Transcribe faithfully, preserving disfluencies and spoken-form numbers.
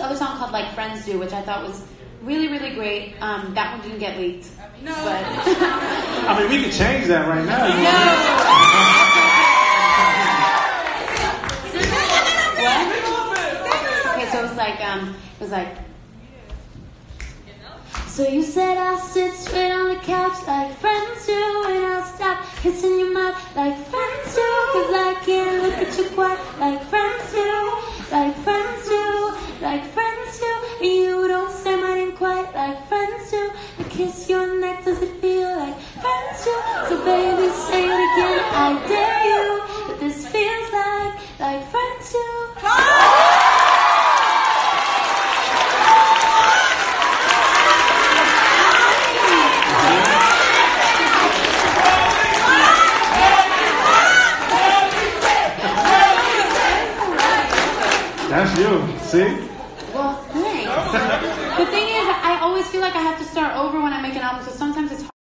other song called Like Friends Do, which I thought was really, really great. Um, that one didn't get leaked. No. But I mean, we can change that right now. You no. What? Okay, so it was like, um, it was like. So you said I'll sit straight on the couch like friends do, and I'll stop kissing your mouth like friends do, cause I can't look at you quite like friends do, like friends do, like friends do, and you don't say my name quite like friends do. I kiss your neck, does it feel like friends do? So baby, say it again, I dare you, that this feels like, like friends do. That's you. See? Well, thanks. The thing is, I always feel like I have to start over when I make an album, so sometimes it's hard.